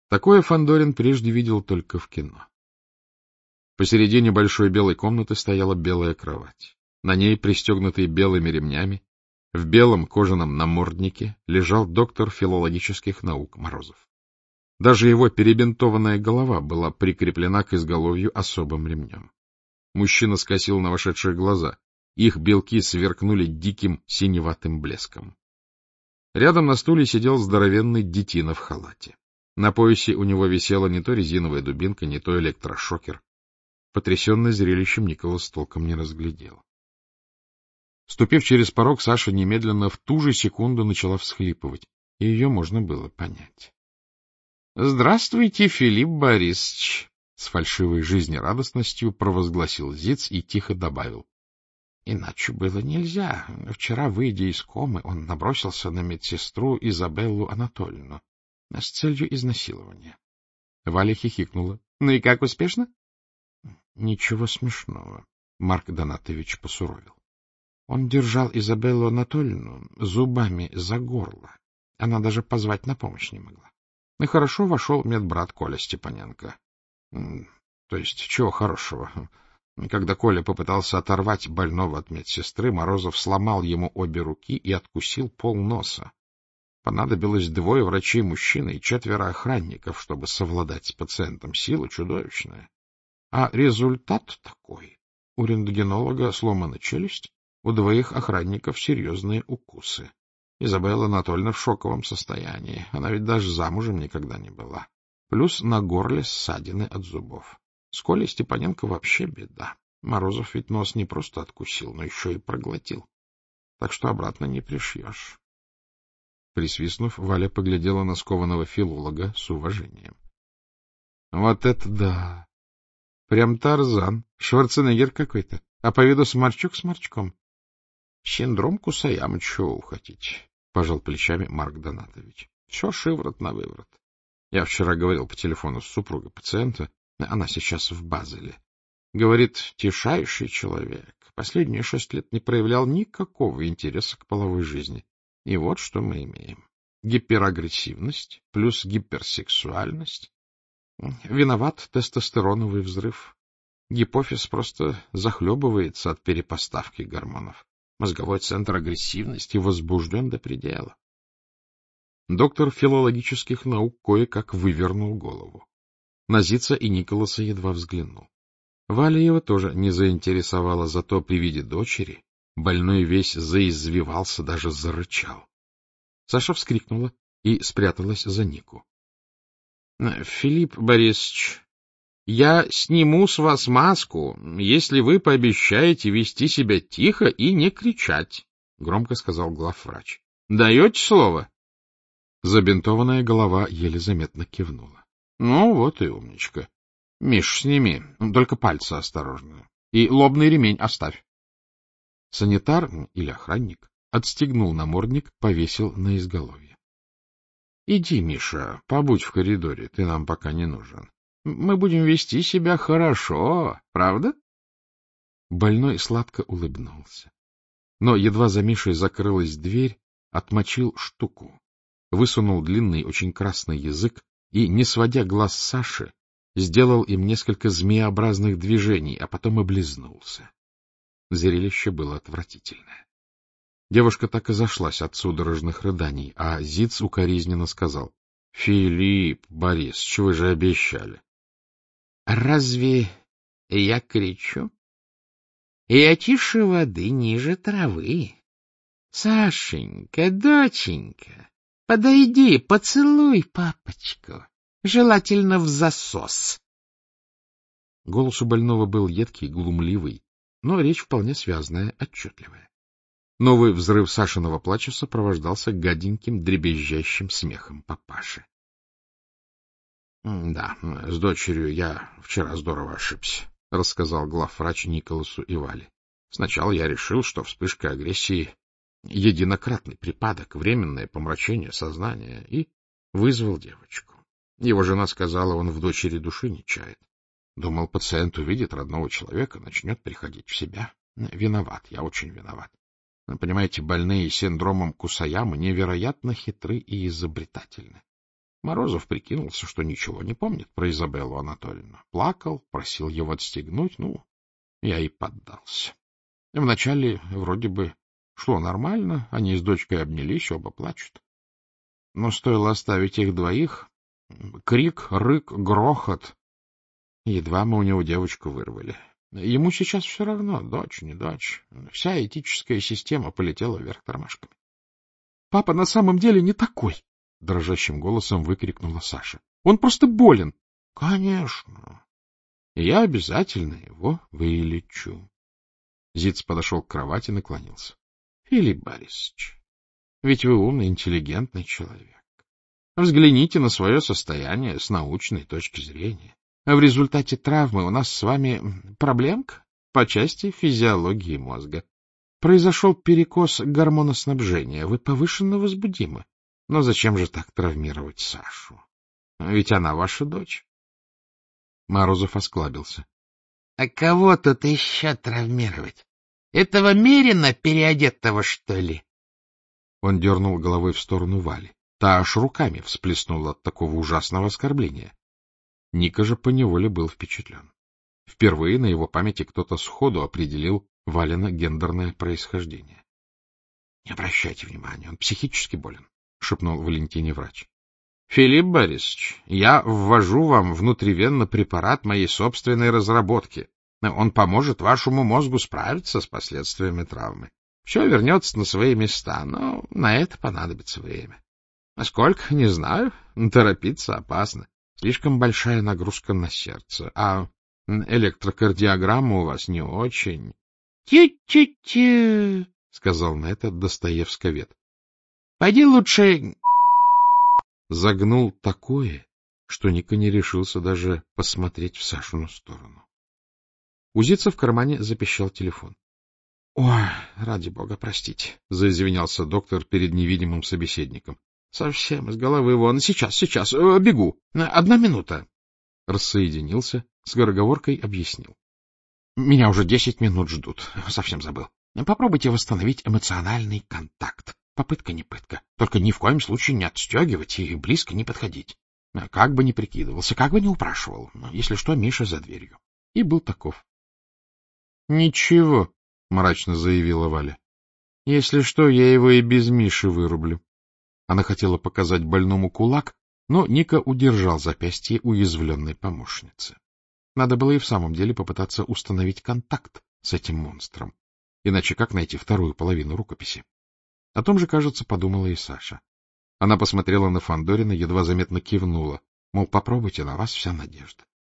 Такое Фандорин прежде видел только в кино. Посередине большой белой комнаты стояла белая кровать. На ней, пристегнутый белыми ремнями, в белом кожаном наморднике, лежал доктор филологических наук Морозов. Даже его перебинтованная голова была прикреплена к изголовью особым ремнем. Мужчина скосил на вошедших глаза. Их белки сверкнули диким синеватым блеском. Рядом на стуле сидел здоровенный детина в халате. На поясе у него висела не то резиновая дубинка, не то электрошокер. Потрясенный зрелищем, Николас толком не разглядел. Ступив через порог, Саша немедленно в ту же секунду начала всхлипывать, и ее можно было понять. — Здравствуйте, Филипп Борисович! — с фальшивой жизнерадостностью провозгласил Зиц и тихо добавил. — Иначе было нельзя. Вчера, выйдя из комы, он набросился на медсестру Изабеллу Анатольевну с целью изнасилования. Валя хихикнула. — Ну и как, успешно? — Ничего смешного. Марк Донатович посуровил. Он держал Изабеллу Анатольевну зубами за горло. Она даже позвать на помощь не могла. И хорошо вошел медбрат Коля Степаненко. То есть, чего хорошего? Когда Коля попытался оторвать больного от медсестры, Морозов сломал ему обе руки и откусил полноса. Понадобилось 2 врачей-мужчины и 4 охранников, чтобы совладать с пациентом. Сила чудовищная. А результат такой. У рентгенолога сломана челюсть, у 2 охранников серьезные укусы. Изабелла Анатольевна в шоковом состоянии. Она ведь даже замужем никогда не была. Плюс на горле ссадины от зубов. С Колей Степаненко вообще беда. Морозов ведь нос не просто откусил, но еще и проглотил. Так что обратно не пришьешь. Присвистнув, Валя поглядела на скованного филолога с уважением. — Вот это да! Прям Тарзан, Шварценеггер какой-то, а по виду сморчок с морчком. — Синдром Кусаяма, чего вы хотите? — пожал плечами Марк Донатович. — Все шиворот на выворот. Я вчера говорил по телефону с супругой пациента, она сейчас в Базеле. Говорит, тишайший человек, последние 6 лет не проявлял никакого интереса к половой жизни. И вот что мы имеем. Гиперагрессивность плюс гиперсексуальность. Виноват тестостероновый взрыв. Гипофиз просто захлебывается от перепоставки гормонов. Мозговой центр агрессивности возбужден до предела. Доктор филологических наук кое-как вывернул голову. На Зица и Николаса едва взглянул. Валя его тоже не заинтересовала, зато при виде дочери больной весь заизвивался, даже зарычал. Саша вскрикнула и спряталась за Нику. — Филипп Борисович, я сниму с вас маску, если вы пообещаете вести себя тихо и не кричать, — громко сказал главврач. — Даете слово? Забинтованная голова еле заметно кивнула. — Ну, вот и умничка. Миш, сними, только пальцы осторожно. И лобный ремень оставь. Санитар или охранник отстегнул намордник, повесил на изголовье. — Иди, Миша, побудь в коридоре, ты нам пока не нужен. Мы будем вести себя хорошо, правда? Больной сладко улыбнулся. Но едва за Мишей закрылась дверь, отмочил штуку, высунул длинный, очень красный язык и, не сводя глаз с Саши, сделал им несколько змееобразных движений, а потом облизнулся. Зрелище было отвратительное. Девушка так и зашлась от судорожных рыданий, а Зиц укоризненно сказал: — Филипп Борисович, вы же обещали. — Разве я кричу? Я тише воды, ниже травы. Сашенька, доченька, подойди, поцелуй папочку, желательно в засос. Голос у больного был едкий, глумливый, но речь вполне связная, отчетливая. Новый взрыв Сашиного плача сопровождался гаденьким, дребезжащим смехом папаши. — Да, с дочерью я вчера здорово ошибся, — рассказал главврач Николасу и Вале. Сначала я решил, что вспышка агрессии — единократный припадок, временное помрачение сознания, и вызвал девочку. Его жена сказала, он в дочери души не чает. Думал, пациент увидит родного человека, начнет приходить в себя. Виноват, я очень виноват. Понимаете, больные синдромом Кусаямы невероятно хитры и изобретательны. Морозов прикинулся, что ничего не помнит про Изабеллу Анатольевну. Плакал, просил его отстегнуть, я и поддался. Вначале вроде бы шло нормально, они с дочкой обнялись, оба плачут. Но стоило оставить их двоих, крик, рык, грохот. Едва мы у него девочку вырвали. Ему сейчас все равно, дочь, не дочь. Вся этическая система полетела вверх тормашками. — Папа на самом деле не такой! — дрожащим голосом выкрикнула Саша. — Он просто болен! — Конечно. Я обязательно его вылечу. Зиц подошел к кровати и наклонился. — Филипп Борисович, ведь вы умный, интеллигентный человек. Взгляните на свое состояние с научной точки зрения. В результате травмы у нас с вами проблемка по части физиологии мозга. Произошел перекос гормоноснабжения. Вы повышенно возбудимы. Но зачем же так травмировать Сашу? Ведь она ваша дочь. Морозов осклабился. — А кого тут еще травмировать? Этого Мерина переодетого, что ли? Он дернул головой в сторону Вали. Та аж руками всплеснула от такого ужасного оскорбления. Ника же поневоле был впечатлен. Впервые на его памяти кто-то сходу определил Валина гендерное происхождение. — Не обращайте внимания, он психически болен, — шепнул Валентине врач. — Филипп Борисович, я ввожу вам внутривенно препарат моей собственной разработки. Он поможет вашему мозгу справиться с последствиями травмы. Все вернется на свои места, но на это понадобится время. Сколько, не знаю, торопиться опасно. Слишком большая нагрузка на сердце, а электрокардиограмма у вас не очень. Тю-тю-тю, — сказал на это Достоевсковед. — Пойди лучше... Загнул такое, что Ника не решился даже посмотреть в Сашину сторону. У Зица в кармане запищал телефон. — Ой, ради бога, простите, — заизвинялся доктор перед невидимым собеседником. — Совсем из головы вон. Сейчас, бегу. 1 минута. Рассоединился, скороговоркой объяснил. — Меня уже 10 минут ждут. Совсем забыл. Попробуйте восстановить эмоциональный контакт. Попытка не пытка. Только ни в коем случае не отстегивать и близко не подходить. Как бы ни прикидывался, как бы ни упрашивал. Если что, Миша за дверью. И был таков. — Ничего, — мрачно заявила Валя. — Если что, я его и без Миши вырублю. Она хотела показать больному кулак, но Ника удержал запястье уязвленной помощницы. Надо было и в самом деле попытаться установить контакт с этим монстром. Иначе как найти вторую половину рукописи? О том же, кажется, подумала и Саша. Она посмотрела на Фандорина, едва заметно кивнула, мол, попробуйте, на вас вся надежда.